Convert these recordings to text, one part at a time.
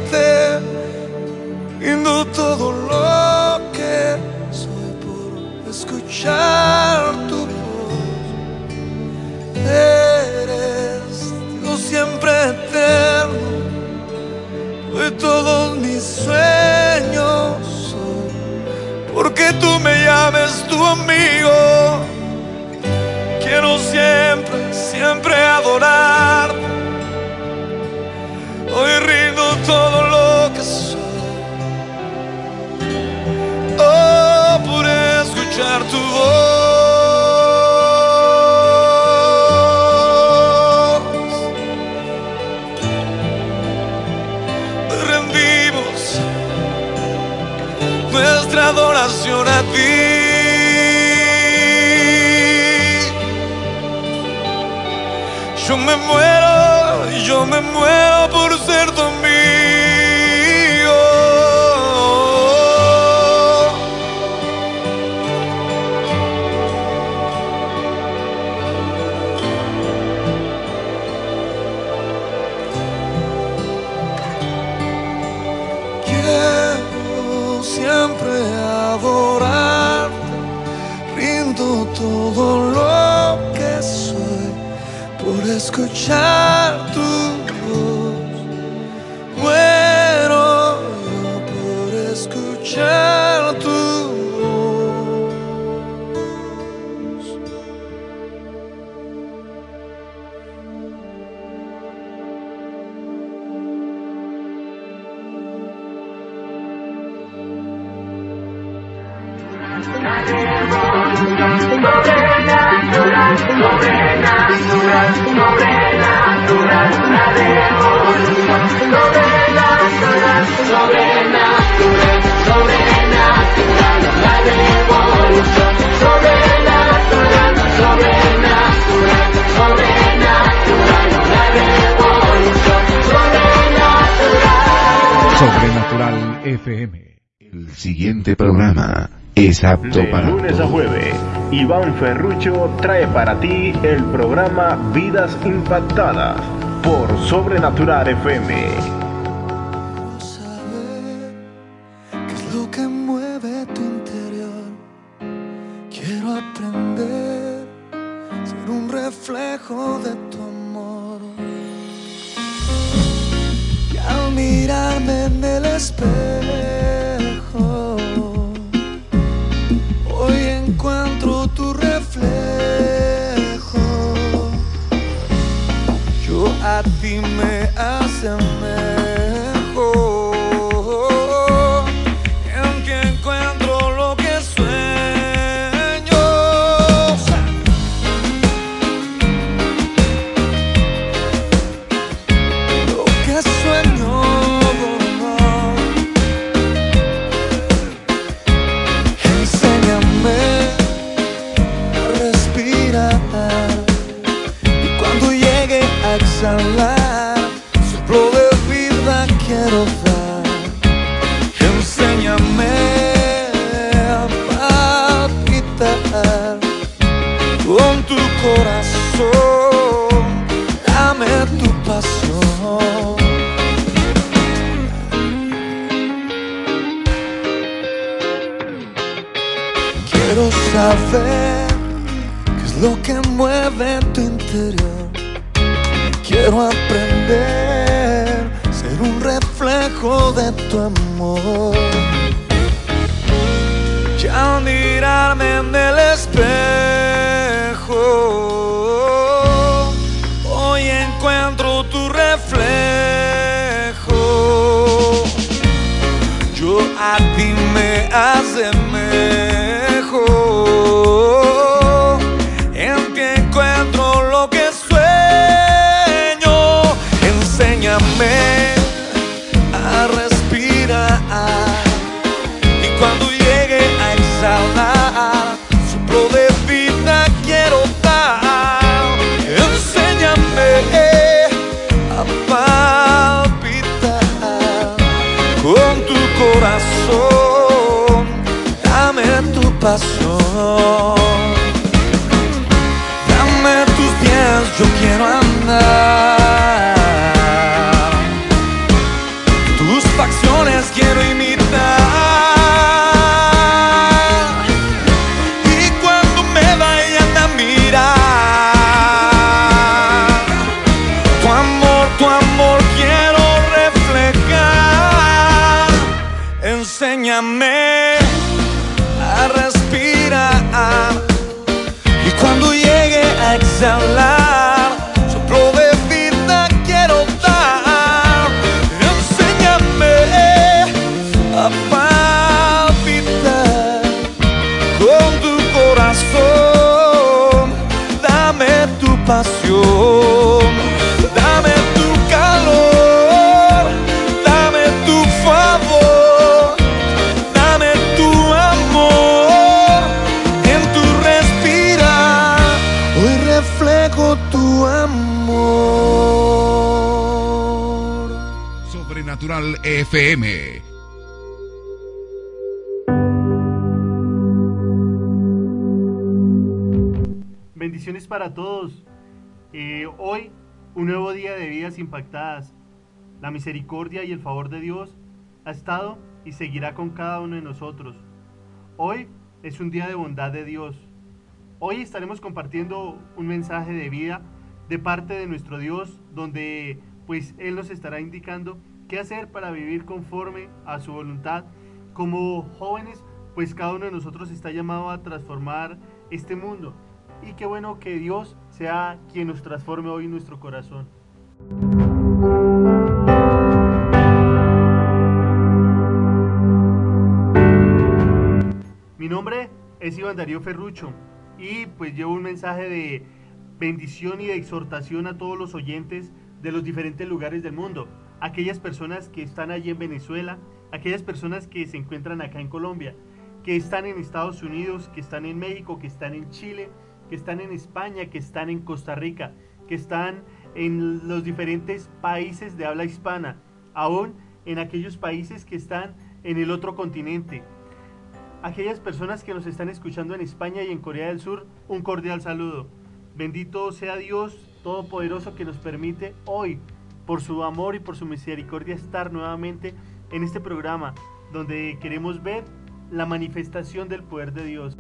amarte. Rindo todo lo que soy por escuchar tu voz. Eres Dios siempre eterno, de todos mis sueños soy, porque tú me llames tu amigo. Quiero siempre, siempre adorarte. Hoy rindo todo lo que soy, oh, por escuchar tu voz. Rendimos nuestra adoración a ti. Yo me muero por ser tu amigo. Quiero siempre adorarte, rindo todo lo que soy por escuchar tu voz. Muero yo por escuchar tu voz. Sobrenatural FM. El siguiente programa es apto para de lunes a jueves. Iván Ferrucho trae para ti el programa Vidas Impactadas por Sobrenatural FM. Quiero saber qué es lo que mueve tu interior. Quiero aprender a ser un reflejo de tu amor. Y al mirarme en el espejo, hoy encuentro tu reflejo. Yo a ti me asemejo, en que encuentro lo que sueño. Lo que sueño. Enséñame a respirar, y cuando llegue a exhalar, soplo de vida quiero dar. Enséñame a palpitar con tu corazón, dame tu pasión. Quiero saber qué es lo que mueve tu interior. Quiero aprender a ser un reflejo de tu amor. Ya al mirarme en el espejo, hoy encuentro tu reflejo. Yo a ti me asemejo, en que encuentro lo que sueño. Enséñame a respirar, y cuando llegue a exhalar, soplo de vida quiero dar. Enséñame a palpitar con tu corazón, dame tu pasión. Dame tus pies, yo quiero andar, tus tu amor quiero reflejar. Enséñame a respirar y cuando llegue a exhalar, soplo de vida quiero dar. Enséñame a palpitar con tu corazón, dame tu pasión, dame tu calor, dame tu favor, dame tu amor en tu respirar. Hoy reflejo tu amor. Sobrenatural FM. Bendiciones para todos. Hoy, un nuevo día de vidas impactadas. La misericordia y el favor de Dios ha estado y seguirá con cada uno de nosotros. Hoy es un día de bondad de Dios. Hoy estaremos compartiendo un mensaje de vida de parte de nuestro Dios, donde pues Él nos estará indicando qué hacer para vivir conforme a su voluntad. Como jóvenes, pues cada uno de nosotros está llamado a transformar este mundo. Y qué bueno que Dios sea quien nos transforme hoy nuestro corazón. Mi nombre es Iván Darío Ferrucho y pues llevo un mensaje de bendición y de exhortación a todos los oyentes de los diferentes lugares del mundo. Aquellas personas que están allí en Venezuela, aquellas personas que se encuentran acá en Colombia, que están en Estados Unidos, que están en México, que están en Chile, que están en España, que están en Costa Rica, que están en los diferentes países de habla hispana, aún en aquellos países que están en el otro continente. Aquellas personas que nos están escuchando en España y en Corea del Sur, un cordial saludo. Bendito sea Dios Todopoderoso que nos permite hoy, por su amor y por su misericordia, estar nuevamente en este programa, donde queremos ver la manifestación del poder de Dios.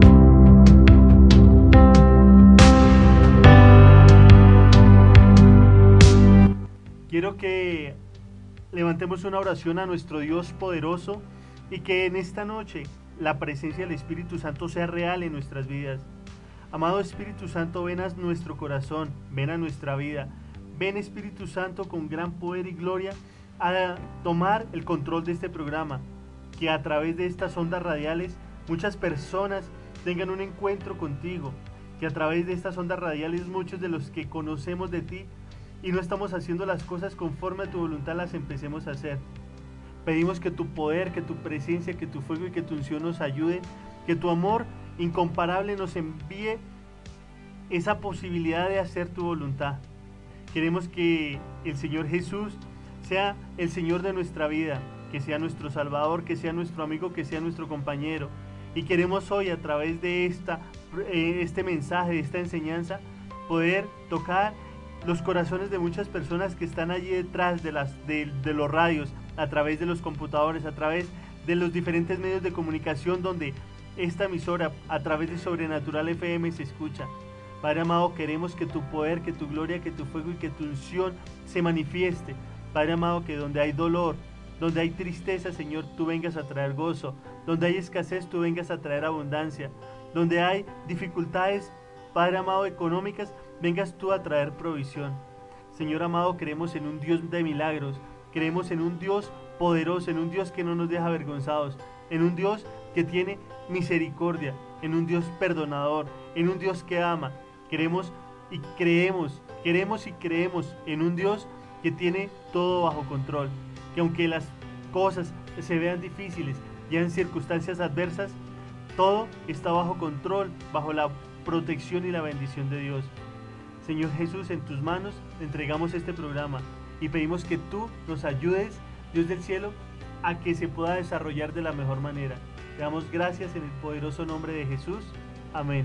Quiero que levantemos una oración a nuestro Dios poderoso y que en esta noche la presencia del Espíritu Santo sea real en nuestras vidas. Amado Espíritu Santo, ven a nuestro corazón, ven a nuestra vida. Ven, Espíritu Santo, con gran poder y gloria a tomar el control de este programa. Que a través de estas ondas radiales muchas personas tengan un encuentro contigo. Que a través de estas ondas radiales muchos de los que conocemos de ti y no estamos haciendo las cosas conforme a tu voluntad, las empecemos a hacer. Pedimos que tu poder, que tu presencia, que tu fuego y que tu unción nos ayude, que tu amor incomparable nos envíe esa posibilidad de hacer tu voluntad. Queremos que el Señor Jesús sea el Señor de nuestra vida, que sea nuestro Salvador, que sea nuestro amigo, que sea nuestro compañero. Y queremos hoy, a través de este mensaje, de esta enseñanza, poder tocar los corazones de muchas personas que están allí detrás de los radios, a través de los computadores, a través de los diferentes medios de comunicación donde esta emisora, a través de Sobrenatural FM, se escucha. Padre amado, queremos que tu poder, que tu gloria, que tu fuego y que tu unción se manifieste. Padre amado, que donde hay dolor, donde hay tristeza, Señor, tú vengas a traer gozo. Donde hay escasez, tú vengas a traer abundancia. Donde hay dificultades, Padre amado, económicas, vengas tú a traer provisión. Señor amado, creemos en un Dios de milagros, creemos en un Dios poderoso, en un Dios que no nos deja avergonzados, en un Dios que tiene misericordia, en un Dios perdonador, en un Dios que ama. Queremos y creemos en un Dios que tiene todo bajo control, que aunque las cosas se vean difíciles y en circunstancias adversas, todo está bajo control, bajo la protección y la bendición de Dios. Señor Jesús, en tus manos entregamos este programa y pedimos que tú nos ayudes, Dios del cielo, a que se pueda desarrollar de la mejor manera. Te damos gracias en el poderoso nombre de Jesús. Amén.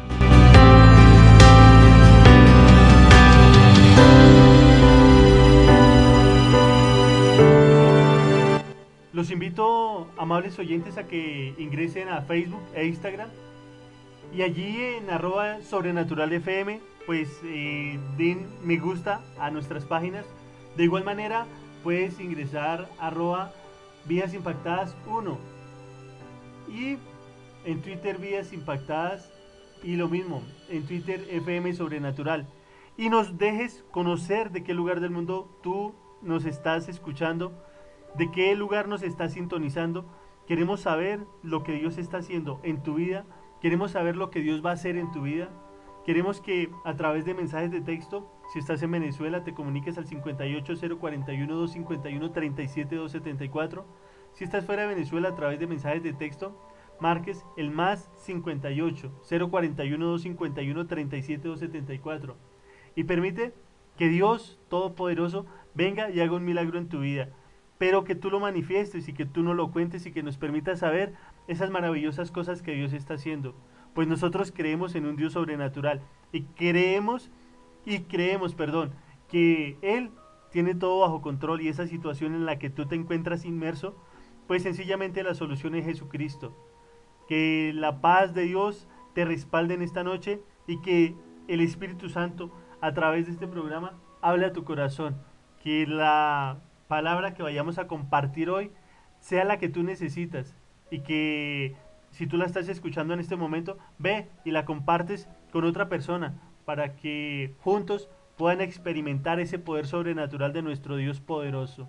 Los invito, amables oyentes, a que ingresen a Facebook e Instagram y allí en @sobrenaturalfm pues den me gusta a nuestras páginas. De igual manera puedes ingresar @Vidas Impactadas 1 y en Twitter Vidas Impactadas, y lo mismo en Twitter FM Sobrenatural, y nos dejes conocer de qué lugar del mundo tú nos estás escuchando, de qué lugar nos estás sintonizando. Queremos saber lo que Dios está haciendo en tu vida, queremos saber lo que Dios va a hacer en tu vida. Queremos que a través de mensajes de texto, si estás en Venezuela, te comuniques al 58 041 251 37 274. Si estás fuera de Venezuela, a través de mensajes de texto, marques el más 58 041 251 37 274. Y permite que Dios Todopoderoso venga y haga un milagro en tu vida, pero que tú lo manifiestes y que tú nos lo cuentes y que nos permitas saber esas maravillosas cosas que Dios está haciendo. Pues nosotros creemos en un Dios sobrenatural y creemos, que Él tiene todo bajo control, y esa situación en la que tú te encuentras inmerso, pues sencillamente la solución es Jesucristo. Que la paz de Dios te respalde en esta noche y que el Espíritu Santo a través de este programa hable a tu corazón. Que la palabra que vayamos a compartir hoy sea la que tú necesitas, y que si tú la estás escuchando en este momento, ve y la compartes con otra persona para que juntos puedan experimentar ese poder sobrenatural de nuestro Dios poderoso.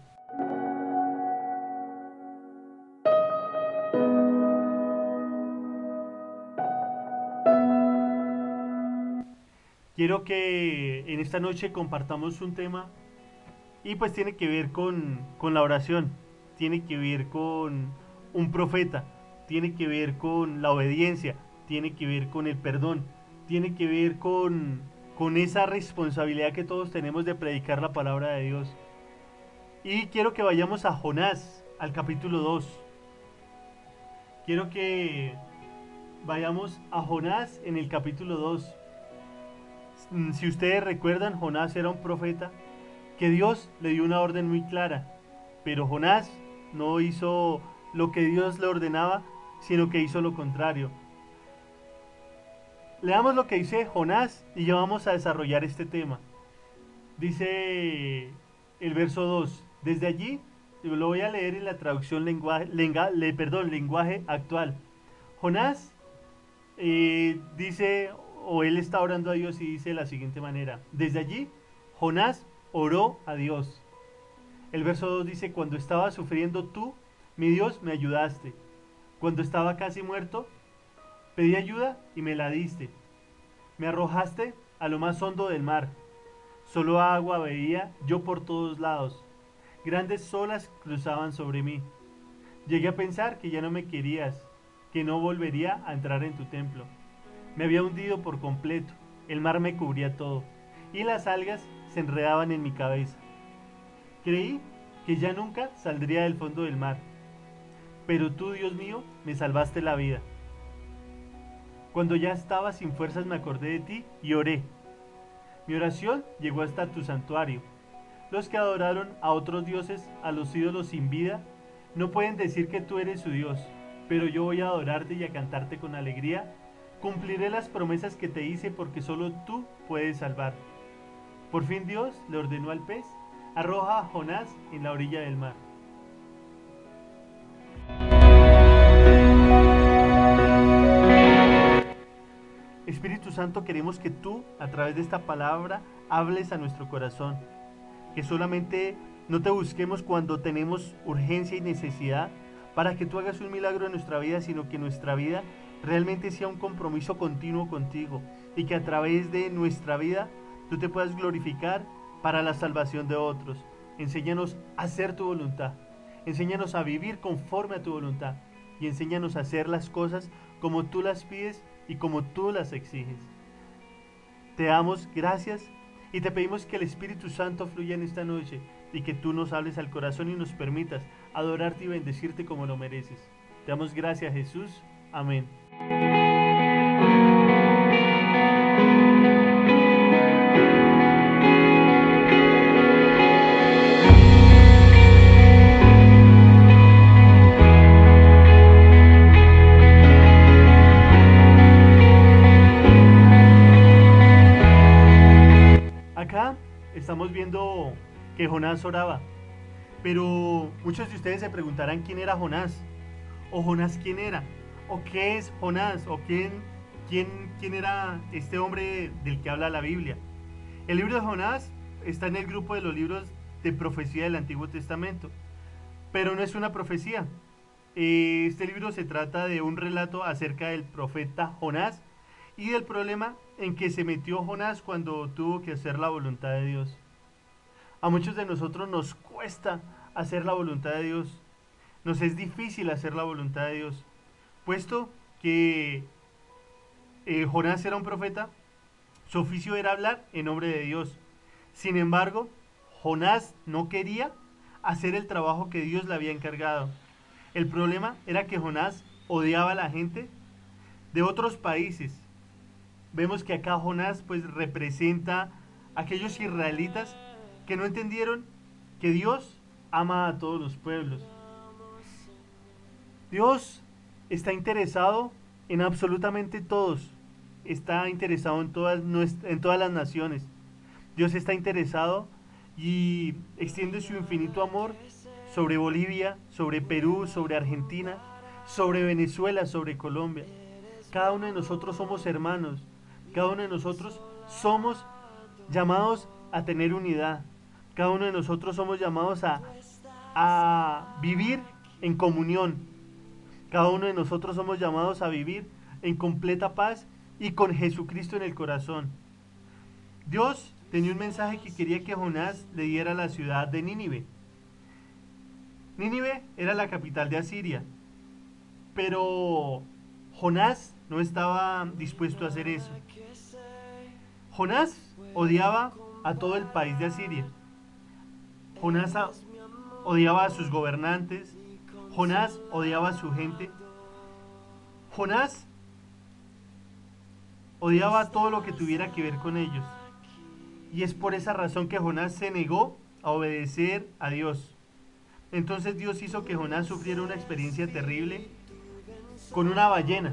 Quiero que en esta noche compartamos un tema, y pues tiene que ver con la oración, tiene que ver con un profeta, tiene que ver con la obediencia, tiene que ver con el perdón, tiene que ver con esa responsabilidad que todos tenemos de predicar la palabra de Dios. Y quiero que vayamos a Jonás, al capítulo 2. Quiero que vayamos a Jonás en el capítulo 2. Si ustedes recuerdan, Jonás era un profeta que Dios le dio una orden muy clara, pero Jonás no hizo lo que Dios le ordenaba, sino que hizo lo contrario. Leamos lo que dice Jonás y ya vamos a desarrollar este tema. Dice el verso 2: desde allí, lo voy a leer en la traducción lenguaje actual. Jonás dice, o él está orando a Dios y dice de la siguiente manera: desde allí, Jonás oró a Dios. El verso 2 dice: cuando estaba sufriendo tú, mi Dios, me ayudaste. Cuando estaba casi muerto, pedí ayuda y me la diste. Me arrojaste a lo más hondo del mar. Solo agua veía yo por todos lados. Grandes olas cruzaban sobre mí. Llegué a pensar que ya no me querías, que no volvería a entrar en tu templo. Me había hundido por completo. El mar me cubría todo y las algas se enredaban en mi cabeza. Creí que ya nunca saldría del fondo del mar. Pero tú, Dios mío, me salvaste la vida. Cuando ya estaba sin fuerzas me acordé de ti y oré. Mi oración llegó hasta tu santuario. Los que adoraron a otros dioses, a los ídolos sin vida, no pueden decir que tú eres su Dios, pero yo voy a adorarte y a cantarte con alegría. Cumpliré las promesas que te hice, porque solo tú puedes salvar. Por fin Dios le ordenó al pez: arroja a Jonás en la orilla del mar. Espíritu Santo, queremos que tú, a través de esta palabra, hables a nuestro corazón. Que solamente no te busquemos cuando tenemos urgencia y necesidad para que tú hagas un milagro en nuestra vida, sino que nuestra vida realmente sea un compromiso continuo contigo, y que a través de nuestra vida tú te puedas glorificar para la salvación de otros. Enséñanos a hacer tu voluntad, enséñanos a vivir conforme a tu voluntad, y enséñanos a hacer las cosas como tú las pides y como tú las exiges. Te damos gracias y te pedimos que el Espíritu Santo fluya en esta noche, y que tú nos hables al corazón y nos permitas adorarte y bendecirte como lo mereces. Te damos gracias, Jesús. Amén. viendo que Jonás oraba. Pero muchos de ustedes se preguntarán quién era Jonás, o Jonás quién era, o qué es Jonás, o quién era este hombre del que habla la Biblia. El libro de Jonás está en el grupo de los libros de profecía del Antiguo Testamento, pero no es una profecía. Este libro se trata de un relato acerca del profeta Jonás y del problema en que se metió Jonás cuando tuvo que hacer la voluntad de Dios. A muchos de nosotros nos cuesta hacer la voluntad de Dios. Nos es difícil hacer la voluntad de Dios. Puesto que Jonás era un profeta, su oficio era hablar en nombre de Dios. Sin embargo, Jonás no quería hacer el trabajo que Dios le había encargado. El problema era que Jonás odiaba a la gente de otros países. Vemos que acá Jonás pues representa a aquellos israelitas que no entendieron que Dios ama a todos los pueblos. Dios está interesado en absolutamente todos. Está interesado en todas las naciones. Dios está interesado y extiende su infinito amor sobre Bolivia, sobre Perú, sobre Argentina, sobre Venezuela, sobre Colombia. Cada uno de nosotros somos hermanos. Cada uno de nosotros somos llamados a tener unidad. Cada uno de nosotros somos llamados a vivir en comunión. Cada uno de nosotros somos llamados a vivir en completa paz y con Jesucristo en el corazón. Dios tenía un mensaje que quería que Jonás le diera a la ciudad de Nínive. Nínive era la capital de Asiria, pero Jonás no estaba dispuesto a hacer eso. Jonás odiaba a todo el país de Asiria. Jonás odiaba a sus gobernantes. Jonás odiaba a su gente. Jonás odiaba todo lo que tuviera que ver con ellos. Y es por esa razón que Jonás se negó a obedecer a Dios. Entonces Dios hizo que Jonás sufriera una experiencia terrible con una ballena,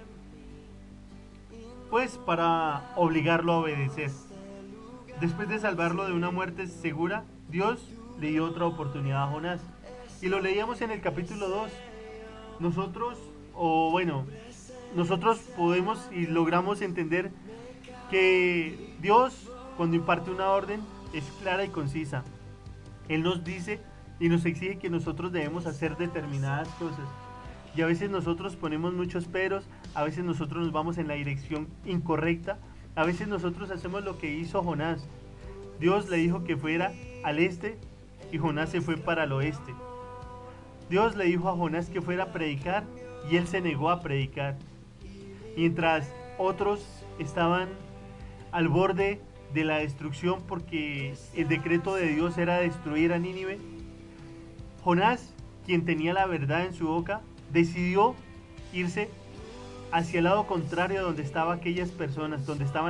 pues para obligarlo a obedecer. Después de salvarlo de una muerte segura, Dios le dio otra oportunidad a Jonás. Y lo leíamos en el capítulo 2. Nosotros podemos y logramos entender que Dios, cuando imparte una orden, es clara y concisa. Él nos dice y nos exige que nosotros debemos hacer determinadas cosas. Y a veces nosotros ponemos muchos peros, a veces nosotros nos vamos en la dirección incorrecta, a veces nosotros hacemos lo que hizo Jonás. Dios le dijo que fuera al este y Jonás se fue para el oeste. Dios le dijo a Jonás que fuera a predicar y él se negó a predicar. Mientras otros estaban al borde de la destrucción porque el decreto de Dios era destruir a Nínive, Jonás, quien tenía la verdad en su boca, decidió irse hacia el lado contrario donde estaban aquellas personas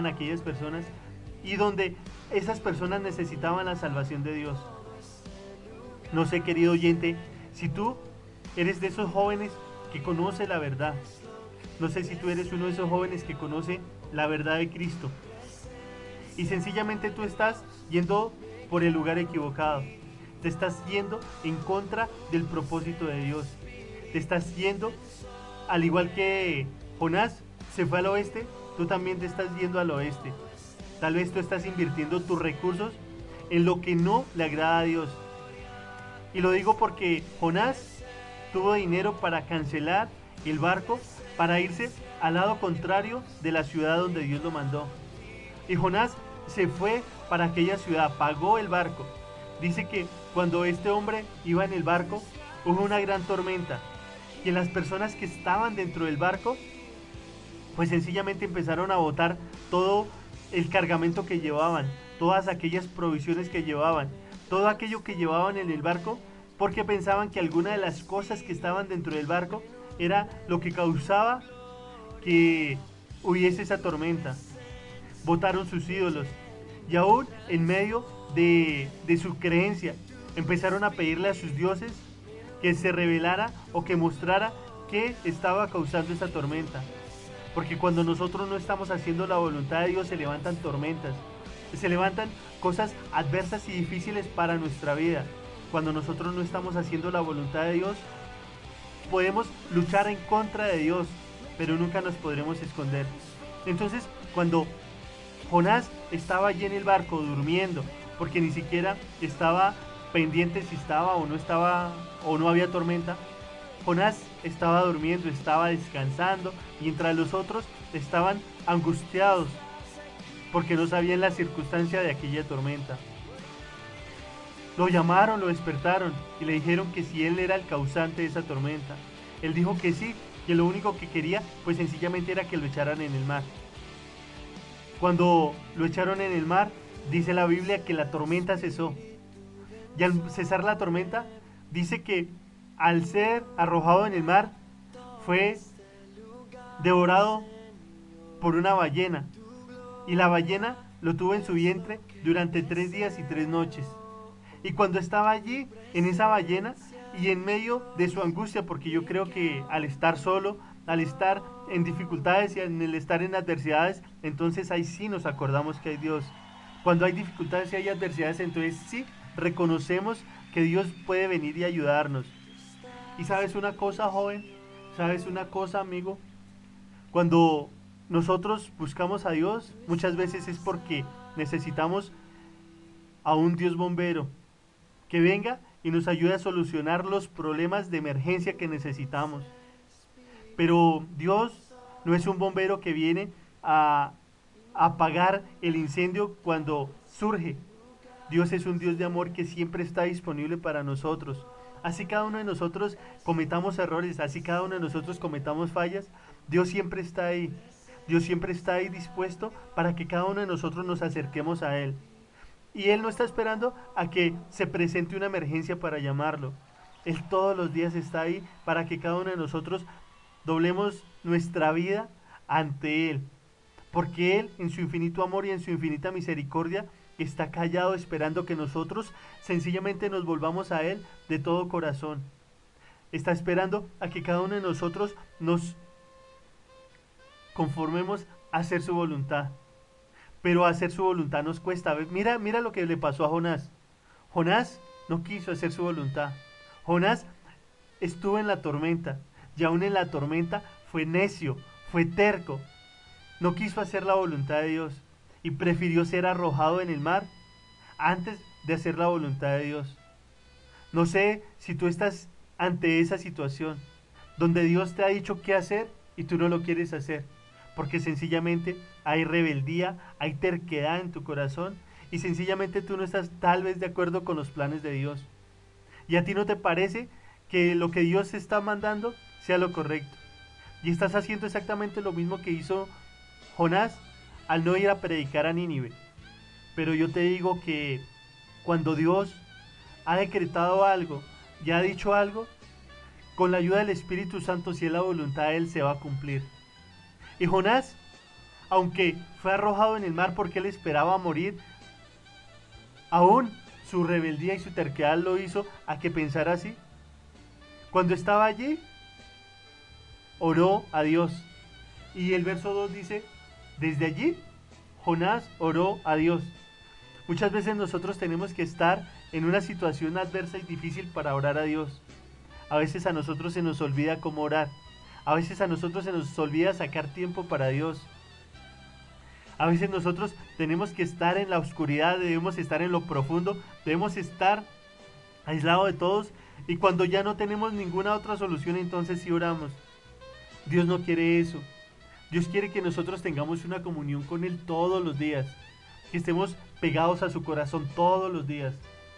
y donde esas personas necesitaban la salvación de Dios. No sé, querido oyente, si tú eres de esos jóvenes que conoce la verdad. No sé si tú eres uno de esos jóvenes que conoce la verdad de Cristo. Y sencillamente tú estás yendo por el lugar equivocado. Te estás yendo en contra del propósito de Dios. Te estás yendo, al igual que Jonás se fue al oeste, tú también te estás yendo al oeste. Tal vez tú estás invirtiendo tus recursos en lo que no le agrada a Dios. Y lo digo porque Jonás tuvo dinero para cancelar el barco, para irse al lado contrario de la ciudad donde Dios lo mandó. Y Jonás se fue para aquella ciudad, pagó el barco. Dice que cuando este hombre iba en el barco, hubo una gran tormenta. Y las personas que estaban dentro del barco, pues sencillamente empezaron a botar todo el cargamento que llevaban, todas aquellas provisiones que llevaban, todo aquello que llevaban en el barco, porque pensaban que alguna de las cosas que estaban dentro del barco era lo que causaba que hubiese esa tormenta. Botaron sus ídolos y aún en medio de su creencia empezaron a pedirle a sus dioses que se revelara o que mostrara qué estaba causando esa tormenta. Porque cuando nosotros no estamos haciendo la voluntad de Dios se levantan tormentas. se levantan cosas adversas y difíciles para nuestra vida. Cuando nosotros no estamos haciendo la voluntad de Dios, podemos luchar en contra de Dios, pero nunca nos podremos esconder. Entonces, cuando Jonás estaba allí en el barco durmiendo, porque ni siquiera estaba pendiente si estaba o no había tormenta, Jonás estaba durmiendo, estaba descansando, mientras los otros estaban angustiados porque no sabían la circunstancia de aquella tormenta. Lo llamaron, lo despertaron y le dijeron que si él era el causante de esa tormenta. Él dijo que sí, que lo único que quería pues sencillamente era que lo echaran en el mar. Cuando lo echaron en el mar, dice la Biblia que la tormenta cesó. Y al cesar la tormenta, dice que al ser arrojado en el mar, fue devorado por una ballena. Y la ballena lo tuvo en su vientre durante 3 días y 3 noches. Y cuando estaba allí, en esa ballena, y en medio de su angustia, porque yo creo que al estar solo, al estar en dificultades y en el estar en adversidades, entonces ahí sí nos acordamos que hay Dios. Cuando hay dificultades y hay adversidades, entonces sí reconocemos que Dios puede venir y ayudarnos. Y sabes una cosa, joven, sabes una cosa, amigo, cuando nosotros buscamos a Dios, muchas veces es porque necesitamos a un Dios bombero que venga y nos ayude a solucionar los problemas de emergencia que necesitamos. Pero Dios no es un bombero que viene a apagar el incendio cuando surge. Dios es un Dios de amor que siempre está disponible para nosotros. Así cada uno de nosotros cometamos errores, así cada uno de nosotros cometamos fallas, Dios siempre está ahí. Dios siempre está ahí dispuesto para que cada uno de nosotros nos acerquemos a Él. Y Él no está esperando a que se presente una emergencia para llamarlo. Él todos los días está ahí para que cada uno de nosotros doblemos nuestra vida ante Él. Porque Él, en su infinito amor y en su infinita misericordia, está callado esperando que nosotros sencillamente nos volvamos a Él de todo corazón. Está esperando a que cada uno de nosotros nos conformemos a hacer su voluntad. Pero hacer su voluntad nos cuesta. Mira lo que le pasó a Jonás. Jonás no quiso hacer su voluntad. Jonás estuvo en la tormenta. Y aún en la tormenta fue necio, fue terco. No quiso hacer la voluntad de Dios. Y prefirió ser arrojado en el mar antes de hacer la voluntad de Dios. No sé si tú estás ante esa situación donde Dios te ha dicho qué hacer y tú no lo quieres hacer. Porque sencillamente hay rebeldía, hay terquedad en tu corazón y sencillamente tú no estás tal vez de acuerdo con los planes de Dios. Y a ti no te parece que lo que Dios está mandando sea lo correcto. Y estás haciendo exactamente lo mismo que hizo Jonás al no ir a predicar a Nínive. Pero yo te digo que cuando Dios ha decretado algo y ha dicho algo, con la ayuda del Espíritu Santo, si es la voluntad de Él, se va a cumplir. Y Jonás, aunque fue arrojado en el mar porque él esperaba morir, aún su rebeldía y su terquedad lo hizo a que pensara así. Cuando estaba allí, oró a Dios. Y el verso 2 dice, desde allí, Jonás oró a Dios. Muchas veces nosotros tenemos que estar en una situación adversa y difícil para orar a Dios. A veces a nosotros se nos olvida cómo orar. A veces a nosotros se nos olvida sacar tiempo para Dios. A veces nosotros tenemos que estar en la oscuridad, debemos estar en lo profundo, debemos estar aislados de todos y cuando ya no tenemos ninguna otra solución, entonces sí oramos. Dios no quiere eso. Dios quiere que nosotros tengamos una comunión con Él todos los días, que estemos pegados a su corazón todos los días.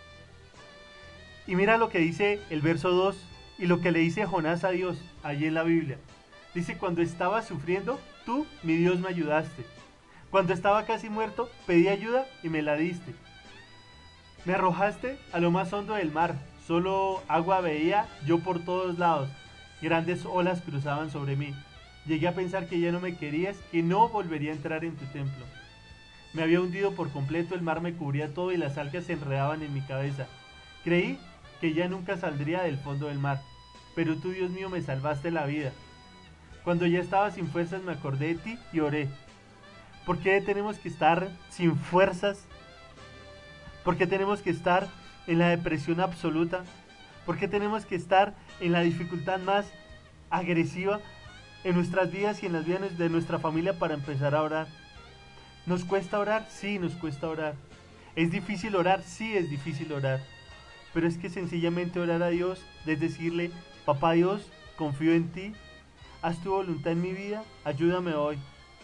Y mira lo que dice el verso 2 y lo que le dice Jonás a Dios allí en la Biblia. Dice, cuando estaba sufriendo, tú, mi Dios, me ayudaste. Cuando estaba casi muerto, pedí ayuda y me la diste. Me arrojaste a lo más hondo del mar, solo agua veía yo por todos lados. Grandes olas cruzaban sobre mí. Llegué a pensar que ya no me querías, que no volvería a entrar en tu templo. Me había hundido por completo, el mar me cubría todo y las algas se enredaban en mi cabeza. Creí que ya nunca saldría del fondo del mar, pero tú, Dios mío, me salvaste la vida. Cuando ya estaba sin fuerzas me acordé de ti y oré. ¿Por qué tenemos que estar sin fuerzas? ¿Por qué tenemos que estar en la depresión absoluta? ¿Por qué tenemos que estar en la dificultad más agresiva en nuestras vidas y en las vidas de nuestra familia para empezar a orar? ¿Nos cuesta orar? Sí, nos cuesta orar. ¿Es difícil orar? Sí, es difícil orar. Pero es que sencillamente orar a Dios es decirle: papá Dios, confío en ti, haz tu voluntad en mi vida, ayúdame hoy.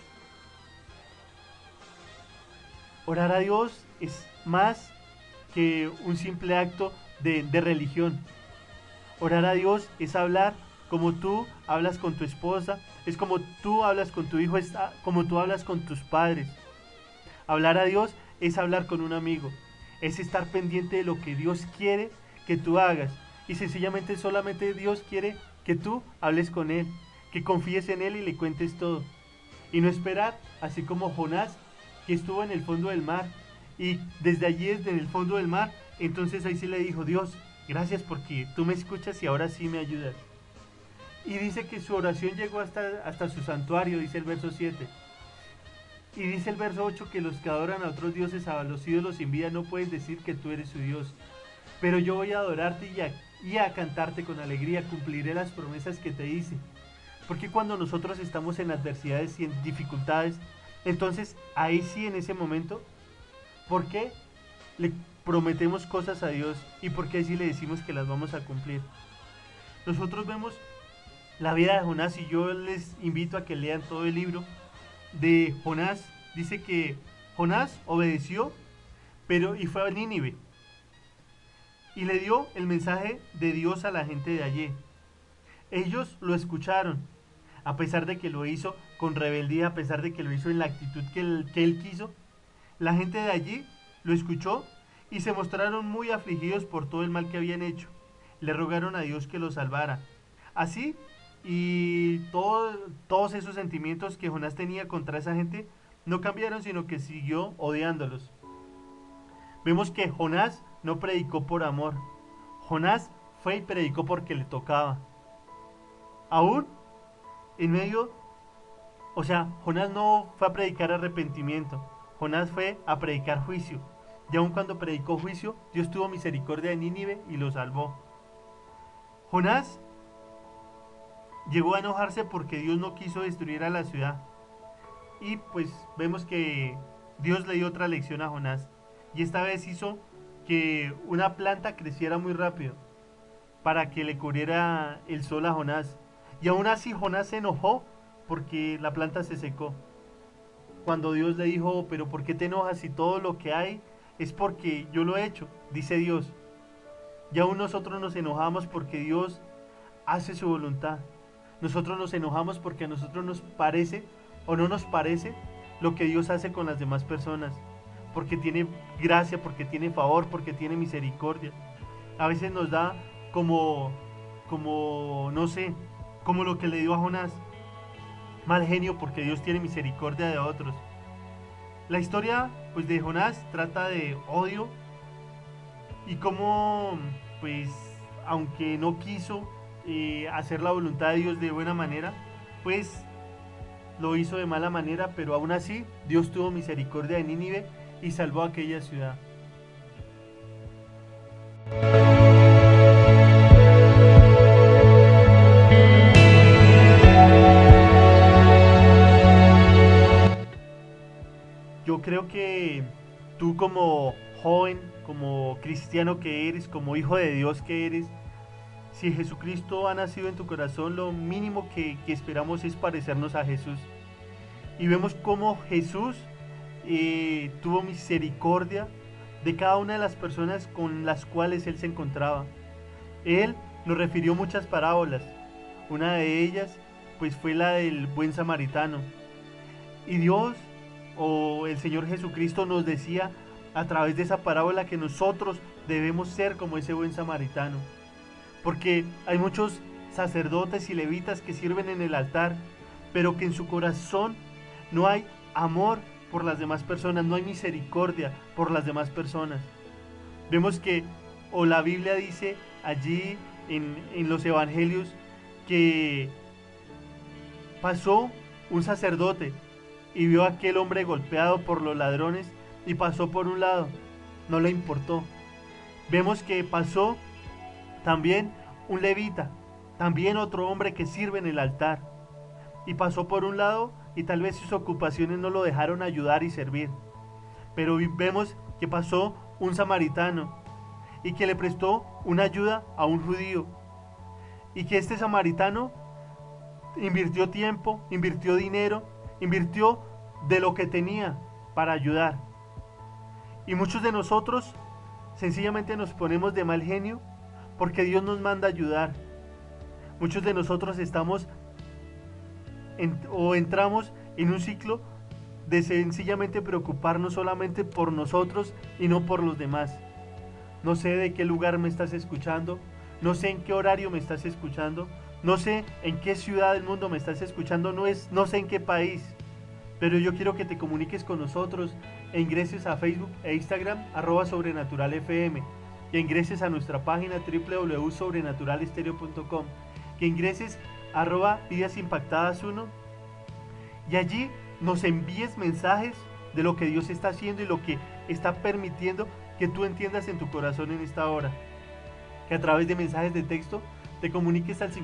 Orar a Dios es más que un simple acto de religión. Orar a Dios es hablar como tú hablas con tu esposa, es como tú hablas con tu hijo, es como tú hablas con tus padres. Hablar a Dios es hablar con un amigo, es estar pendiente de lo que Dios quiere que tú hagas. Y sencillamente solamente Dios quiere que tú hables con Él, que confíes en Él y le cuentes todo. Y no esperar, así como Jonás, que estuvo en el fondo del mar. Y desde allí, desde el fondo del mar, entonces ahí sí le dijo: Dios, gracias porque tú me escuchas y ahora sí me ayudas. Y dice que su oración llegó hasta su santuario, dice el verso 7. Y dice el verso 8 que los que adoran a otros dioses, a los ídolos sin vida, no pueden decir que tú eres su Dios. Pero yo voy a adorarte y a cantarte con alegría, cumpliré las promesas que te hice. Porque cuando nosotros estamos en adversidades y en dificultades, entonces ahí sí, en ese momento, ¿por qué le prometemos cosas a Dios? ¿Y por qué ahí sí le decimos que las vamos a cumplir? Nosotros vemos la vida de Jonás, y yo les invito a que lean todo el libro de Jonás. Dice que Jonás obedeció, y fue a Nínive y le dio el mensaje de Dios a la gente de allí. Ellos lo escucharon, a pesar de que lo hizo con rebeldía, a pesar de que lo hizo en la actitud que él quiso. La gente de allí lo escuchó y se mostraron muy afligidos por todo el mal que habían hecho. Le rogaron a Dios que los salvara. Así, y todos esos sentimientos que Jonás tenía contra esa gente no cambiaron, sino que siguió odiándolos. Vemos que Jonás no predicó por amor. Jonás fue y predicó porque le tocaba. Aún en medio, Jonás no fue a predicar arrepentimiento. Jonás fue a predicar juicio. Y aun cuando predicó juicio, Dios tuvo misericordia de Nínive y lo salvó. Jonás llegó a enojarse porque Dios no quiso destruir a la ciudad. Y pues vemos que Dios le dio otra lección a Jonás. Y esta vez hizo que una planta creciera muy rápido para que le cubriera el sol a Jonás. Y aún así Jonás se enojó porque la planta se secó. Cuando Dios le dijo: pero ¿por qué te enojas si todo lo que hay es porque yo lo he hecho? Dice Dios. Y aún nosotros nos enojamos porque Dios hace su voluntad. Nosotros nos enojamos porque a nosotros nos parece o no nos parece lo que Dios hace con las demás personas. Porque tiene gracia, porque tiene favor, porque tiene misericordia. A veces nos da como no sé, como lo que le dio a Jonás, mal genio, porque Dios tiene misericordia de otros. La historia pues de Jonás trata de odio y cómo pues aunque no quiso hacer la voluntad de Dios de buena manera, pues lo hizo de mala manera, pero aún así Dios tuvo misericordia de Nínive y salvó a aquella ciudad. Yo creo que tú, como joven, como cristiano que eres, como hijo de Dios que eres, si Jesucristo ha nacido en tu corazón, lo mínimo que esperamos es parecernos a Jesús. Y vemos cómo Jesús tuvo misericordia de cada una de las personas con las cuales Él se encontraba. Él nos refirió muchas parábolas. Una de ellas pues fue la del buen samaritano. Y Dios, o el Señor Jesucristo, nos decía a través de esa parábola que nosotros debemos ser como ese buen samaritano. Porque hay muchos sacerdotes y levitas que sirven en el altar, pero que en su corazón no hay amor por las demás personas, no hay misericordia por las demás personas. Vemos que, o la Biblia dice allí en los evangelios, que pasó un sacerdote y vio a aquel hombre golpeado por los ladrones y pasó por un lado, no le importó. Vemos que pasó también un levita, también otro hombre que sirve en el altar, y pasó por un lado y tal vez sus ocupaciones no lo dejaron ayudar y servir. Pero vemos que pasó un samaritano y que le prestó una ayuda a un judío, y que este samaritano invirtió tiempo, invirtió dinero, invirtió de lo que tenía para ayudar. Y muchos de nosotros sencillamente nos ponemos de mal genio porque Dios nos manda ayudar. Muchos de nosotros estamos entramos en un ciclo de sencillamente preocuparnos solamente por nosotros y no por los demás. No sé de qué lugar me estás escuchando, no sé en qué horario me estás escuchando, no sé en qué ciudad del mundo me estás escuchando, no sé en qué país, pero yo quiero que te comuniques con nosotros e ingreses a Facebook e Instagram @sobrenaturalfm, que ingreses a nuestra página www.sobrenaturalestereo.com, que ingreses @vidasimpactadas1 y allí nos envíes mensajes de lo que Dios está haciendo y lo que está permitiendo que tú entiendas en tu corazón en esta hora. Que a través de mensajes de texto te comuniques al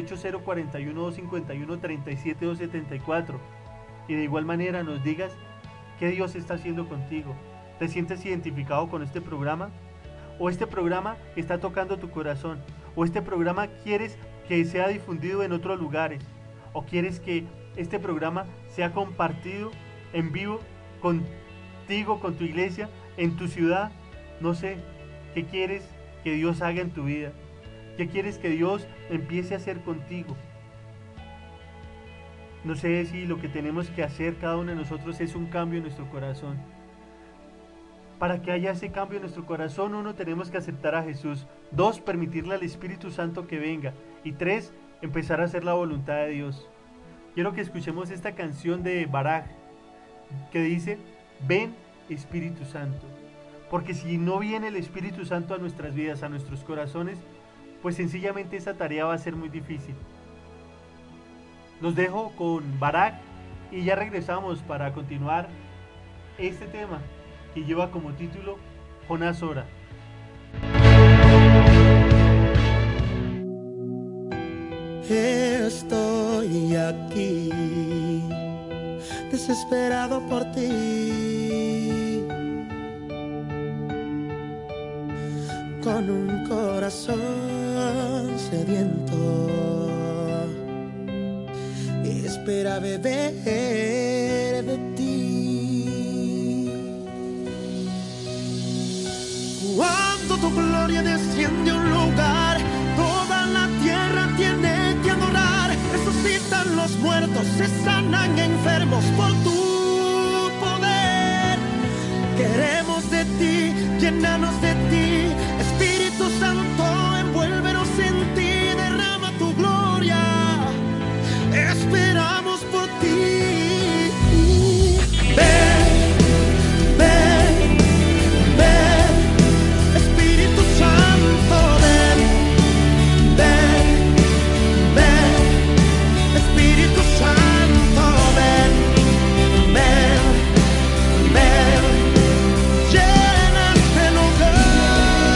58041-251-37274 y de igual manera nos digas qué Dios está haciendo contigo. ¿Te sientes identificado con este programa? ¿O este programa está tocando tu corazón? ¿O este programa quieres que sea difundido en otros lugares? ¿O quieres que este programa sea compartido en vivo contigo, con tu iglesia, en tu ciudad? No sé, ¿qué quieres que Dios haga en tu vida? ¿Qué quieres que Dios empiece a hacer contigo? No sé si lo que tenemos que hacer cada uno de nosotros es un cambio en nuestro corazón. Para que haya ese cambio en nuestro corazón, 1, tenemos que aceptar a Jesús. 2, permitirle al Espíritu Santo que venga. Y 3, empezar a hacer la voluntad de Dios. Quiero que escuchemos esta canción de Barak que dice: ven Espíritu Santo. Porque si no viene el Espíritu Santo a nuestras vidas, a nuestros corazones, pues sencillamente esa tarea va a ser muy difícil. Los dejo con Barak y ya regresamos para continuar este tema que lleva como título Jonás ora. Estoy aquí, desesperado por ti, con un corazón sediento, espera beber de ti. Cuando tu gloria desciende a un lugar, toda la tierra tiene que adorar. Resucitan los muertos, se sanan enfermos por tu poder. Queremos de ti, llénanos de ti, Espíritu Santo, envuélvenos en ti, derrama tu gloria. Esperamos por ti. Ven, ven, ven, Espíritu Santo, ven, ven, ven, Espíritu Santo, ven, ven, ven, llena este lugar.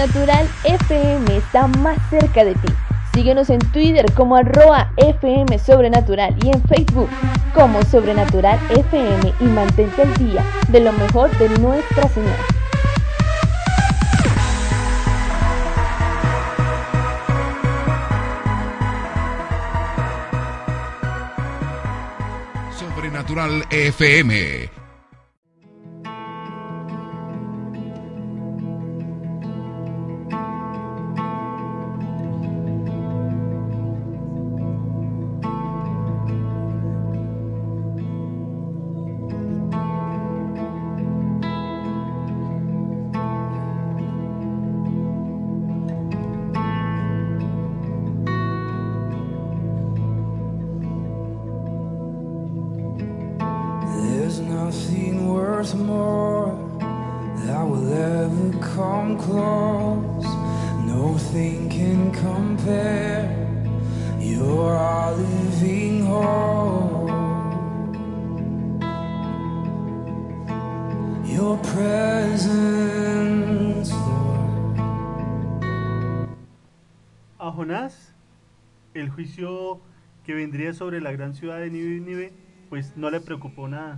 Sobrenatural FM está más cerca de ti. Síguenos en Twitter como @FM Sobrenatural y en Facebook como Sobrenatural FM y mantente al día de lo mejor de nuestra señal. Sobrenatural FM. There's nothing worth more that will ever come close. Nothing can compare. You're our living hope. Your presence, Lord. A Jonás, el juicio que vendría sobre la gran ciudad de Nínive, pues no le preocupó nada.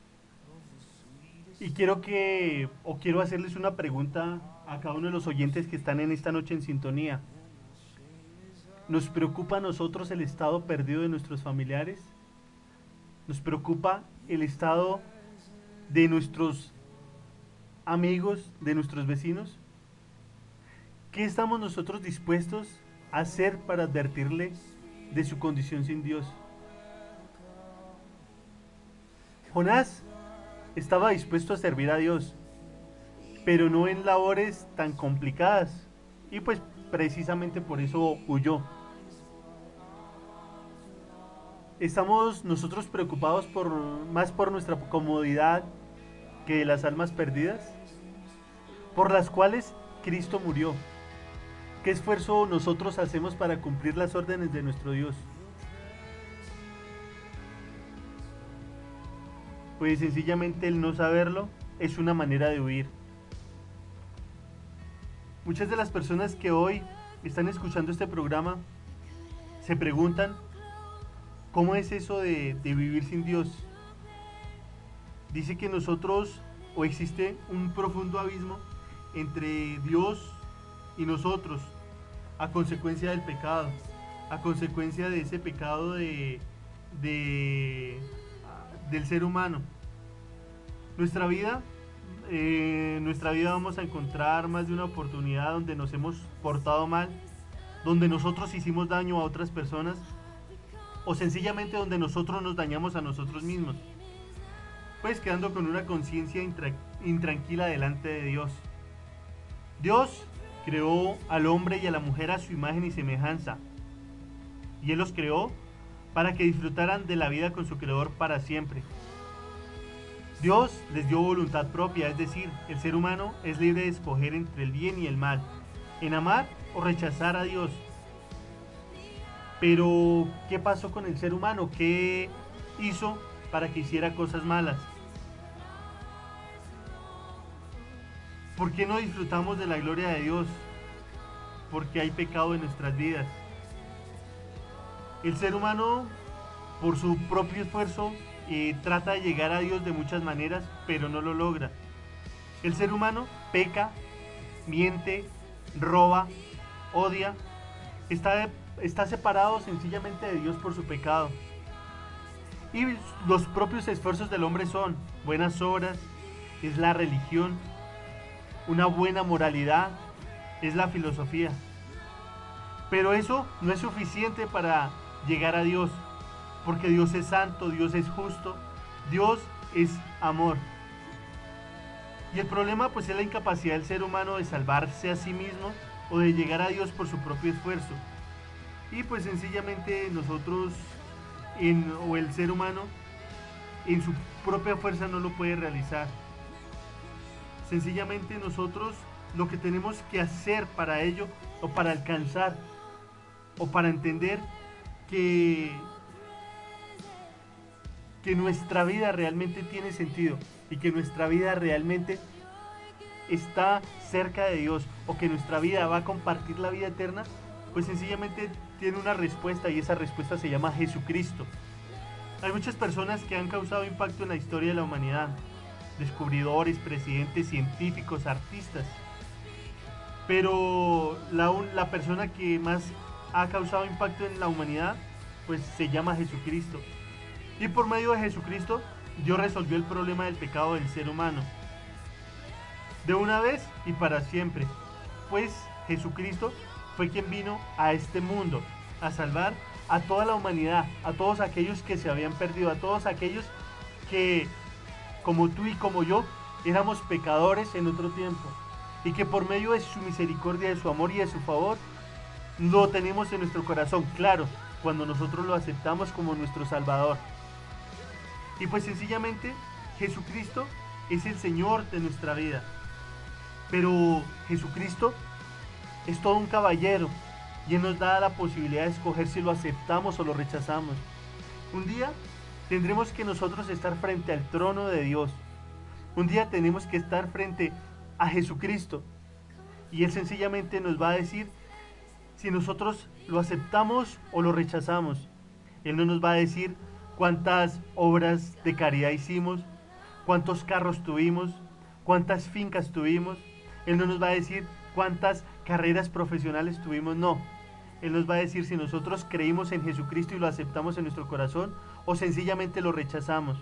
Y quiero hacerles una pregunta a cada uno de los oyentes que están en esta noche en sintonía. ¿Nos preocupa a nosotros el estado perdido de nuestros familiares? ¿Nos preocupa el estado de nuestros amigos, de nuestros vecinos? ¿Qué estamos nosotros dispuestos a hacer para advertirle de su condición sin Dios? Jonás estaba dispuesto a servir a Dios, pero no en labores tan complicadas, y pues precisamente por eso huyó. ¿Estamos nosotros preocupados más por nuestra comodidad que de las almas perdidas, por las cuales Cristo murió? ¿Qué esfuerzo nosotros hacemos para cumplir las órdenes de nuestro Dios? Pues sencillamente el no saberlo es una manera de huir. Muchas de las personas que hoy están escuchando este programa se preguntan ¿cómo es eso de vivir sin Dios? Dice que nosotros, o existe un profundo abismo entre Dios y nosotros, a consecuencia del pecado, a consecuencia de ese pecado del ser humano. Nuestra vida vamos a encontrar más de una oportunidad donde nos hemos portado mal, donde nosotros hicimos daño a otras personas, o sencillamente donde nosotros nos dañamos a nosotros mismos, pues quedando con una conciencia intranquila delante de Dios. Dios creó al hombre y a la mujer a su imagen y semejanza, y Él los creó para que disfrutaran de la vida con su Creador para siempre. Dios les dio voluntad propia, es decir, el ser humano es libre de escoger entre el bien y el mal, en amar o rechazar a Dios. Pero, ¿qué pasó con el ser humano? ¿Qué hizo para que hiciera cosas malas? ¿Por qué no disfrutamos de la gloria de Dios? Porque hay pecado en nuestras vidas. El ser humano, por su propio esfuerzo, trata de llegar a Dios de muchas maneras, pero no lo logra. El ser humano peca, miente, roba, odia, está separado sencillamente de Dios por su pecado. Y los propios esfuerzos del hombre son buenas obras, es la religión, una buena moralidad, es la filosofía. Pero eso no es suficiente para llegar a Dios, porque Dios es santo, Dios es justo, Dios es amor. Y el problema pues es la incapacidad del ser humano de salvarse a sí mismo o de llegar a Dios por su propio esfuerzo. Y pues sencillamente nosotros, o el ser humano, en su propia fuerza no lo puede realizar. Sencillamente nosotros lo que tenemos que hacer para ello, o para alcanzar, o para entender que nuestra vida realmente tiene sentido y que nuestra vida realmente está cerca de Dios o que nuestra vida va a compartir la vida eterna, pues sencillamente tiene una respuesta y esa respuesta se llama Jesucristo. Hay muchas personas que han causado impacto en la historia de la humanidad, descubridores, presidentes, científicos, artistas, pero la persona que más ha causado impacto en la humanidad pues se llama Jesucristo, y por medio de Jesucristo Dios resolvió el problema del pecado del ser humano de una vez y para siempre, pues Jesucristo fue quien vino a este mundo a salvar a toda la humanidad, a todos aquellos que se habían perdido, a todos aquellos que, como tú y como yo, éramos pecadores en otro tiempo, y que por medio de su misericordia, de su amor y de su favor, lo tenemos en nuestro corazón, claro, cuando nosotros lo aceptamos como nuestro Salvador. Y pues sencillamente, Jesucristo es el Señor de nuestra vida. Pero Jesucristo es todo un caballero, y Él nos da la posibilidad de escoger si lo aceptamos o lo rechazamos. Un día tendremos que nosotros estar frente al trono de Dios. Un día tenemos que estar frente a Jesucristo, y Él sencillamente nos va a decir si nosotros lo aceptamos o lo rechazamos. Él no nos va a decir cuántas obras de caridad hicimos, cuántos carros tuvimos, cuántas fincas tuvimos. Él no nos va a decir cuántas carreras profesionales tuvimos, no. Él nos va a decir si nosotros creímos en Jesucristo y lo aceptamos en nuestro corazón o sencillamente lo rechazamos.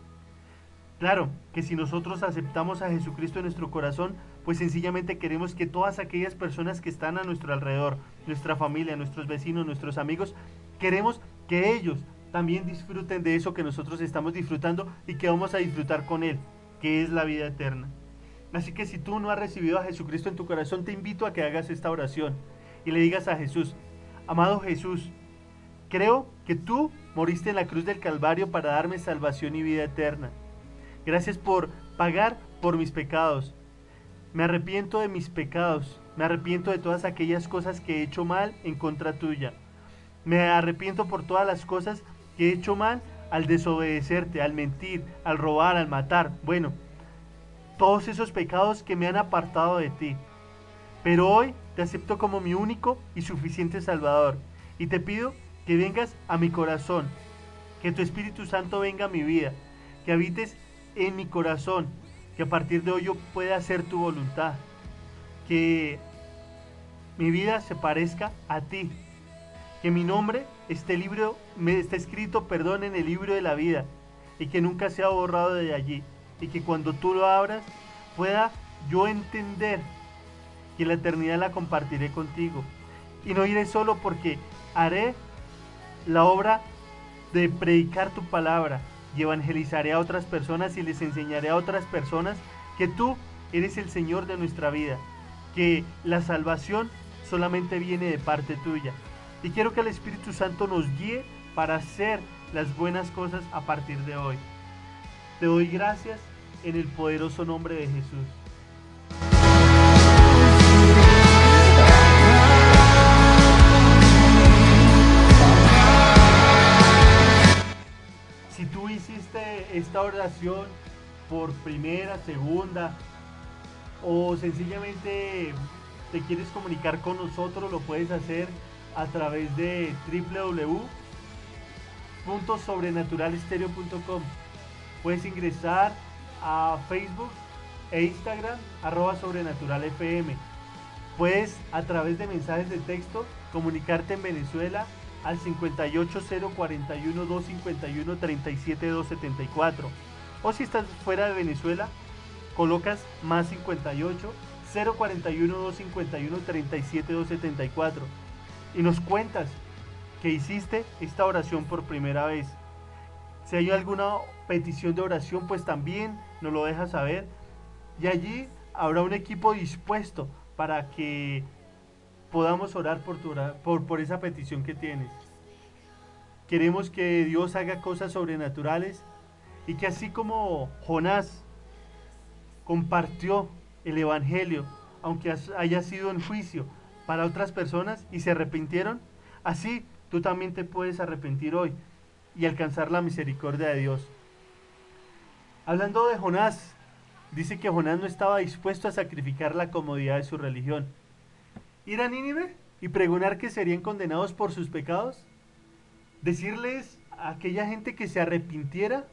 Claro, que si nosotros aceptamos a Jesucristo en nuestro corazón, pues sencillamente queremos que todas aquellas personas que están a nuestro alrededor, nuestra familia, nuestros vecinos, nuestros amigos, queremos que ellos también disfruten de eso que nosotros estamos disfrutando y que vamos a disfrutar con Él, que es la vida eterna. Así que si tú no has recibido a Jesucristo en tu corazón, te invito a que hagas esta oración y le digas a Jesús: amado Jesús, creo que tú moriste en la cruz del Calvario para darme salvación y vida eterna. Gracias por pagar por mis pecados. Me arrepiento de mis pecados, me arrepiento de todas aquellas cosas que he hecho mal en contra tuya. Me arrepiento por todas las cosas que he hecho mal al desobedecerte, al mentir, al robar, al matar. Bueno, todos esos pecados que me han apartado de ti. Pero hoy te acepto como mi único y suficiente Salvador, y te pido que vengas a mi corazón, que tu Espíritu Santo venga a mi vida, que habites en mi corazón, que a partir de hoy yo pueda hacer tu voluntad, que mi vida se parezca a ti, que mi nombre esté escrito, en el libro de la vida, y que nunca sea borrado de allí, y que cuando tú lo abras pueda yo entender que la eternidad la compartiré contigo, y no iré solo, porque haré la obra de predicar tu palabra y evangelizaré a otras personas y les enseñaré a otras personas que tú eres el Señor de nuestra vida, que la salvación solamente viene de parte tuya, y quiero que el Espíritu Santo nos guíe para hacer las buenas cosas a partir de hoy. Te doy gracias en el poderoso nombre de Jesús. Si tú hiciste esta oración por primera, segunda, o sencillamente te quieres comunicar con nosotros, lo puedes hacer a través de www.sobrenaturalestereo.com. Puedes ingresar a Facebook e Instagram @sobrenaturalfm. Puedes a través de mensajes de texto comunicarte en Venezuela al 58-041-251-37-274, o si estás fuera de Venezuela colocas más 58-041-251-37-274 y nos cuentas que hiciste esta oración por primera vez. Si hay alguna petición de oración, pues también nos lo dejas saber, y allí habrá un equipo dispuesto para que podamos orar por esa petición que tienes. Queremos que Dios haga cosas sobrenaturales, y que así como Jonás compartió el Evangelio, aunque haya sido en juicio para otras personas y se arrepintieron, así tú también te puedes arrepentir hoy y alcanzar la misericordia de Dios. Hablando de Jonás, dice que Jonás no estaba dispuesto a sacrificar la comodidad de su religión. Ir a Nínive y pregonar que serían condenados por sus pecados, decirles a aquella gente que se arrepintiera,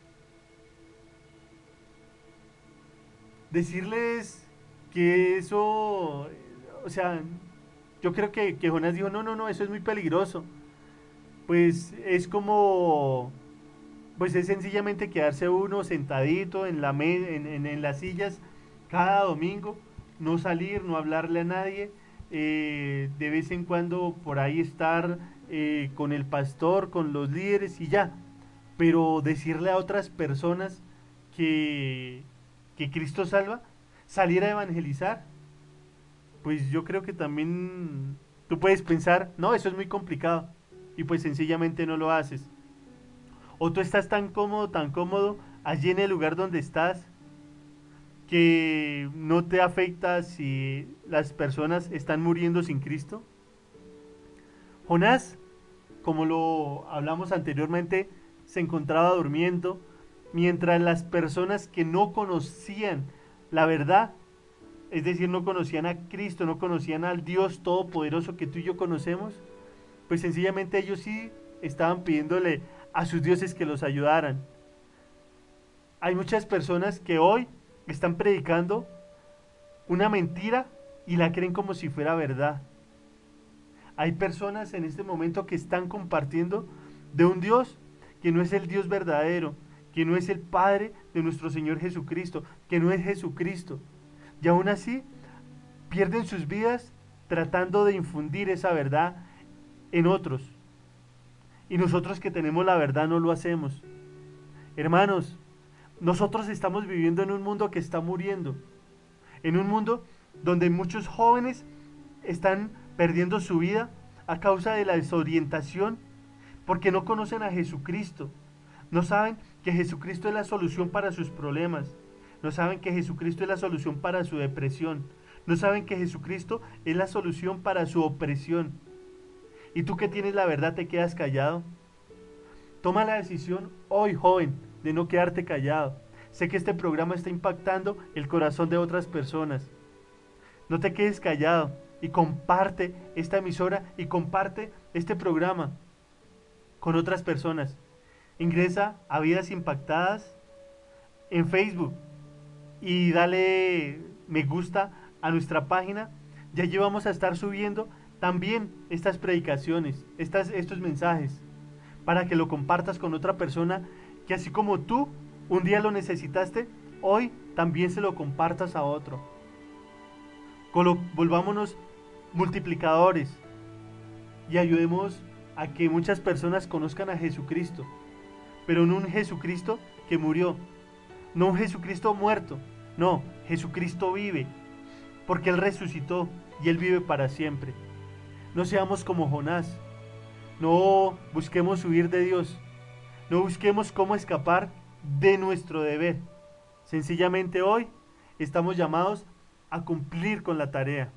decirles que eso, o sea, yo creo que Jonás dijo, no, eso es muy peligroso. Pues es como, pues es sencillamente quedarse uno sentadito en las sillas cada domingo, no salir, no hablarle a nadie, de vez en cuando por ahí estar con el pastor, con los líderes y ya. Pero decirle a otras personas que Cristo salva, salir a evangelizar, pues yo creo que también tú puedes pensar, no, eso es muy complicado, y pues sencillamente no lo haces. O tú estás tan cómodo allí en el lugar donde estás, que no te afecta si las personas están muriendo sin Cristo. Jonás, como lo hablamos anteriormente, se encontraba durmiendo, mientras las personas que no conocían la verdad, es decir, no conocían a Cristo, no conocían al Dios Todopoderoso que tú y yo conocemos, pues sencillamente ellos sí estaban pidiéndole a sus dioses que los ayudaran. Hay muchas personas que hoy están predicando una mentira y la creen como si fuera verdad. Hay personas en este momento que están compartiendo de un Dios que no es el Dios verdadero, que no es el Padre de nuestro Señor Jesucristo, que no es Jesucristo. Y aún así, pierden sus vidas tratando de infundir esa verdad en otros. Y nosotros que tenemos la verdad no lo hacemos. Hermanos, nosotros estamos viviendo en un mundo que está muriendo. En un mundo donde muchos jóvenes están perdiendo su vida a causa de la desorientación, porque no conocen a Jesucristo. No saben que Jesucristo es la solución para sus problemas. No saben que Jesucristo es la solución para su depresión. No saben que Jesucristo es la solución para su opresión. Y tú que tienes la verdad, ¿te quedas callado? Toma la decisión hoy, joven, de no quedarte callado. Sé que este programa está impactando el corazón de otras personas. No te quedes callado y comparte esta emisora y comparte este programa con otras personas. Ingresa a Vidas Impactadas en Facebook y dale me gusta a nuestra página. Y allí vamos a estar subiendo también estas predicaciones, estos mensajes, para que lo compartas con otra persona que así como tú un día lo necesitaste, hoy también se lo compartas a otro. Volvámonos multiplicadores y ayudemos a que muchas personas conozcan a Jesucristo, pero no un Jesucristo que murió, no un Jesucristo muerto, no, Jesucristo vive, porque Él resucitó y Él vive para siempre. No seamos como Jonás, no busquemos huir de Dios, no busquemos cómo escapar de nuestro deber. Sencillamente hoy estamos llamados a cumplir con la tarea.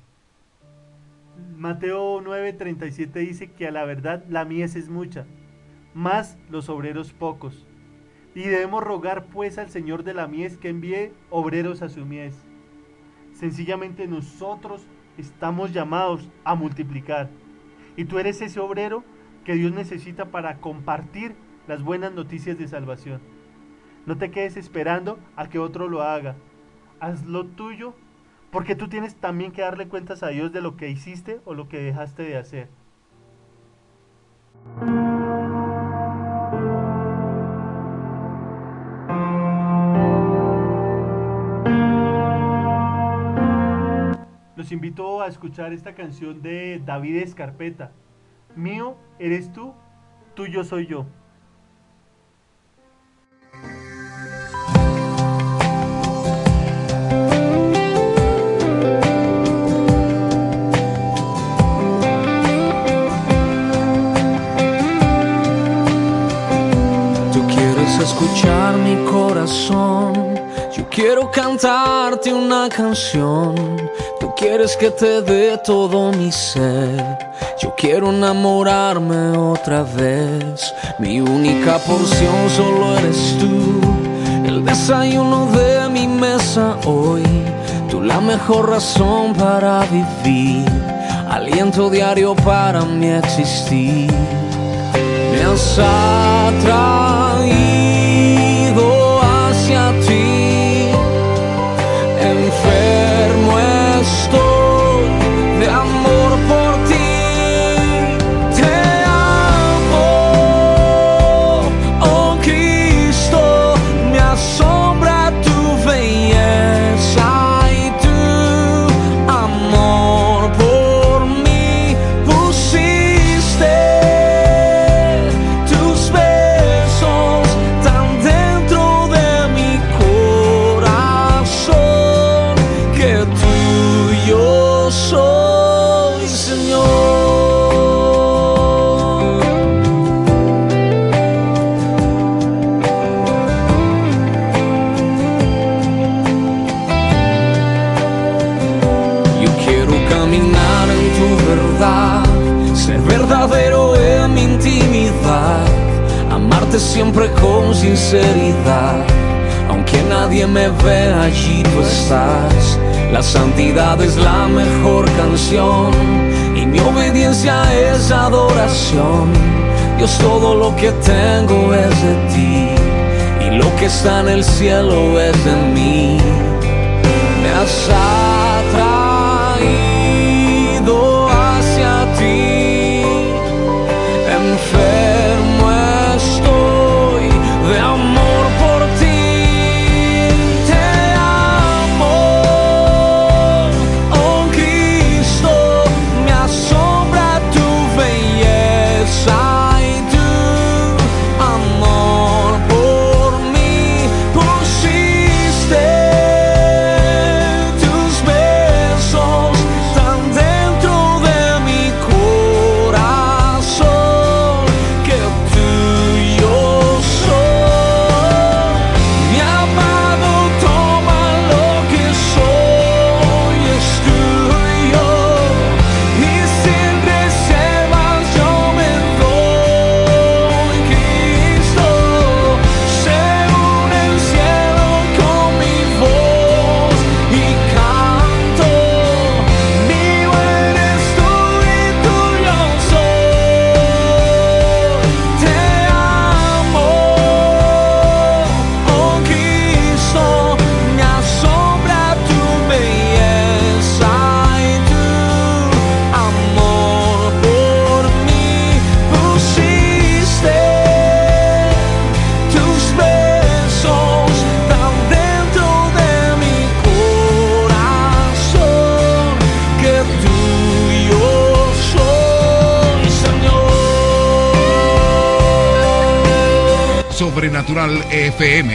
Mateo 9:37 dice que a la verdad la mies es mucha, mas los obreros pocos. Y debemos rogar pues al Señor de la mies que envíe obreros a su mies. Sencillamente nosotros estamos llamados a multiplicar. Y tú eres ese obrero que Dios necesita para compartir las buenas noticias de salvación. No te quedes esperando a que otro lo haga. Haz lo tuyo, porque tú tienes también que darle cuentas a Dios de lo que hiciste o lo que dejaste de hacer. Los invito a escuchar esta canción de David Escarpeta. Mío eres tú, tuyo soy yo. Tú quieres escuchar mi corazón, yo quiero cantarte una canción. Tú quieres que te dé todo mi ser, yo quiero enamorarme otra vez. Mi única porción solo eres tú, el desayuno de mi mente. mesa hoy, tú la mejor razón para vivir, aliento diario para mi existir. Me has atraído hacia ti, enfermo estoy de amor por ti. Te amo, oh Cristo, me asombra tu belleza y tu amor por mí pusiste. Tus besos tan dentro de mi corazón, que tuyo soy, Señor. Yo quiero caminar en tu verdad, ser verdadero en mi intimidad, amarte siempre con sinceridad, aunque nadie me vea, allí tú estás. La santidad es la mejor canción y mi obediencia es adoración. Dios, todo lo que tengo es de ti y lo que está en el cielo es de mí. Me has atraído hacia ti, enfermo estoy de amor por ti. Te amo, oh Cristo, me asombra tu belleza y tu amor por mí pusiste. Tus besos tan dentro de mi corazón, que tuyo soy. Mi amado, toma lo que soy, es tuyo, y sin reservas yo me doy. Cristo, se une el cielo con mi voz y canto. Mío eres tú y tuyo soy. Te amo, oh Cristo, me asombra tu belleza y tu amor por mí pusiste. Tus besos tan dentro de mi corazón, que tuyo soy, Señor. Sobrenatural FM.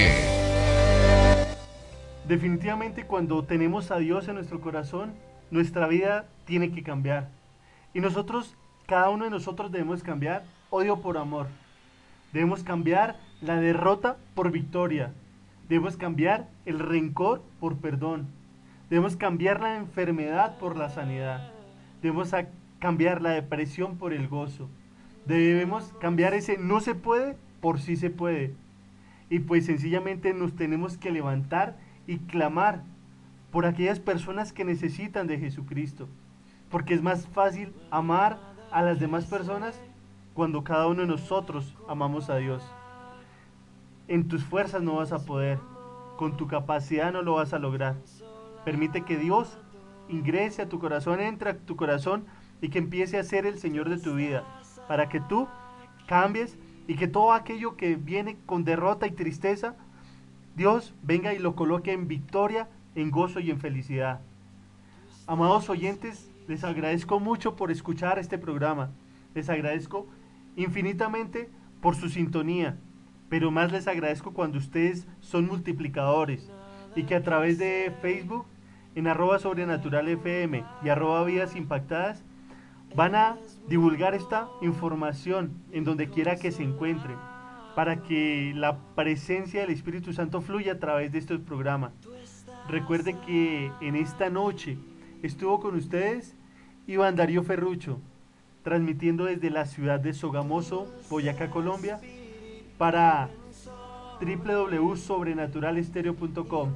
Definitivamente cuando tenemos a Dios en nuestro corazón, nuestra vida tiene que cambiar. Y nosotros, cada uno de nosotros debemos cambiar odio por amor. Debemos cambiar la derrota por victoria. Debemos cambiar el rencor por perdón. Debemos cambiar la enfermedad por la sanidad. Debemos cambiar la depresión por el gozo. Debemos cambiar ese no se puede por sí se puede. Y pues sencillamente nos tenemos que levantar y clamar por aquellas personas que necesitan de Jesucristo. Porque es más fácil amar a las demás personas cuando cada uno de nosotros amamos a Dios. En tus fuerzas no vas a poder, con tu capacidad no lo vas a lograr. Permite que Dios ingrese a tu corazón, entre a tu corazón y que empiece a ser el Señor de tu vida, para que tú cambies y que todo aquello que viene con derrota y tristeza, Dios venga y lo coloque en victoria, en gozo y en felicidad. Amados oyentes, les agradezco mucho por escuchar este programa. Les agradezco infinitamente por su sintonía, pero más les agradezco cuando ustedes son multiplicadores y que a través de Facebook, en @sobrenaturalfm y @vidasimpactadas, van a divulgar esta información en donde quiera que se encuentren, para que la presencia del Espíritu Santo fluya a través de estos programas. Recuerden que en esta noche estuvo con ustedes Iván Darío Ferrucho, transmitiendo desde la ciudad de Sogamoso, Boyacá, Colombia, para www.sobrenaturalestereo.com.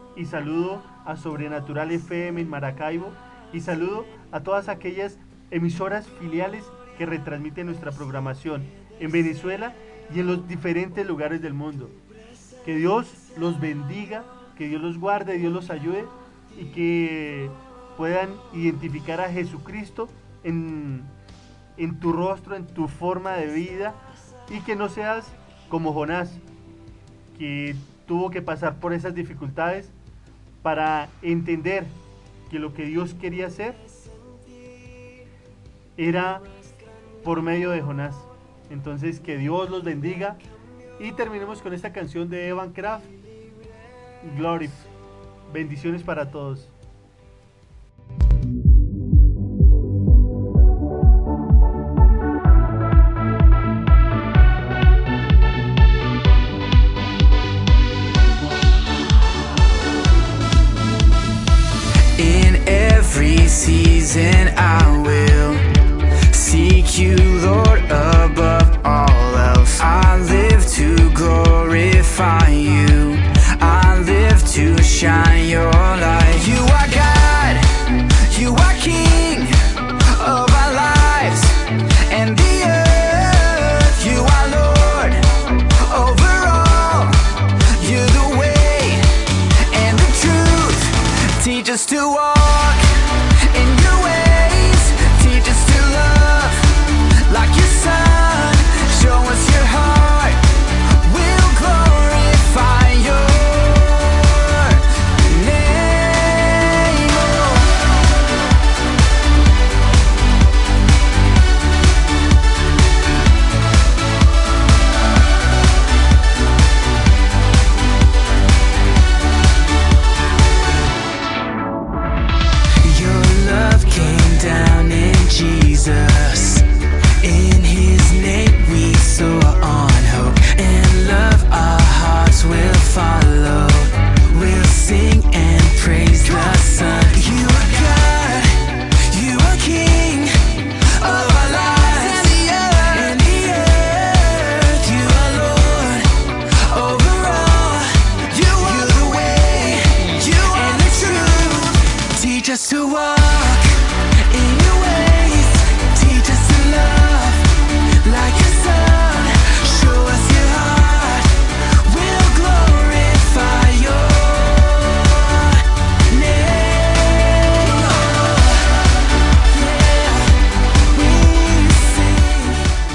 y saludo a Sobrenatural FM en Maracaibo y saludo a todas aquellas emisoras filiales que retransmiten nuestra programación en Venezuela y en los diferentes lugares del mundo. Que Dios los bendiga, que Dios los guarde, Dios los ayude y que puedan identificar a Jesucristo en tu rostro, en tu forma de vida, y que no seas como Jonás, que tuvo que pasar por esas dificultades para entender que lo que Dios quería hacer era por medio de Jonás. Entonces, que Dios los bendiga y terminemos con esta canción de Evan Kraft, Glory. Bendiciones para todos. Every season I will seek you, Lord, above all else. I live to glorify you. I live to shine your light. You are God, you are King of our lives and the earth. You are Lord over all. You're the way and the truth. Teach us to walk in your ways, teach us to love like your son. Show us your heart, we'll glorify your name. Your love came down in Jesus. In his name we saw